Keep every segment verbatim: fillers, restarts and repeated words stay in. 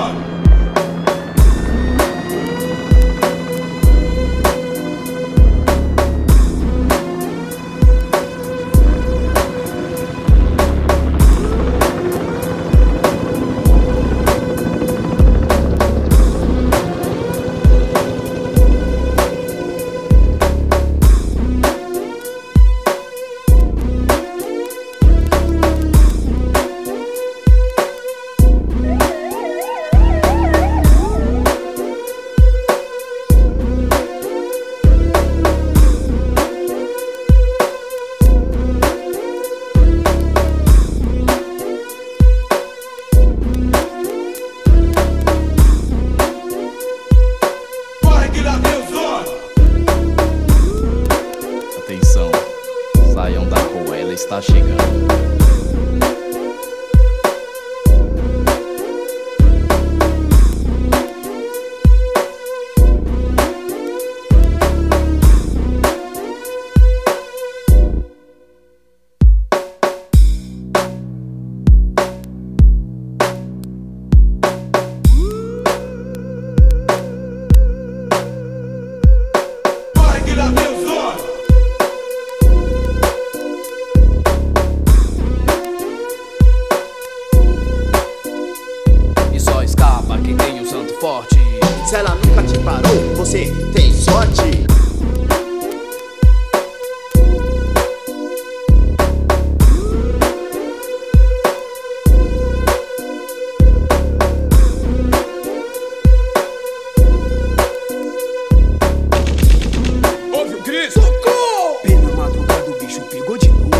Zone. Atenção, saiam da rua, ela está chegando. Escapa quem tem o santo forte. Se ela nunca te parou, você tem sorte. Ouve o grito! Socorro! Pela madrugada o bicho pegou de novo.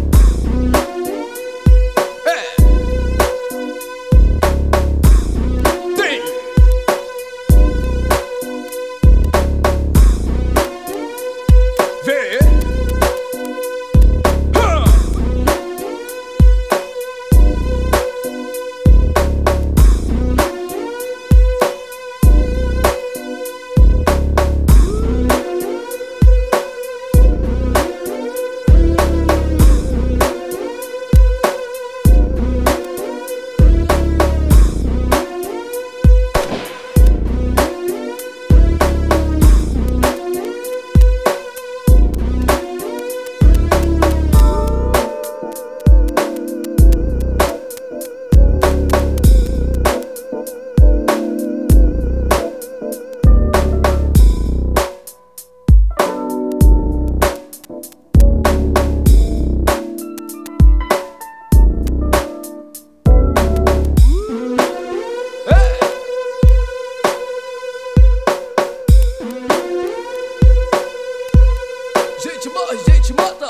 Gente morre, gente mata.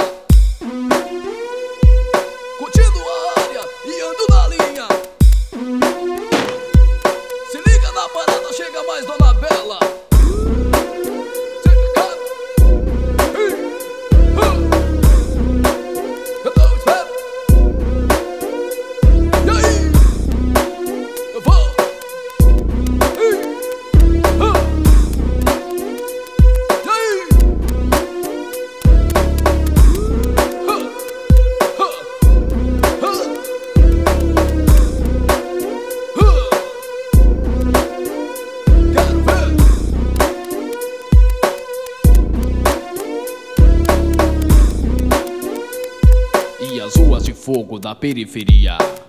Curtindo a área e ando na linha. Se liga na parada, chega mais Dona Bela. Chega cá. Eu tô esperando. E aí? Eu vou. E as ruas de fogo da periferia.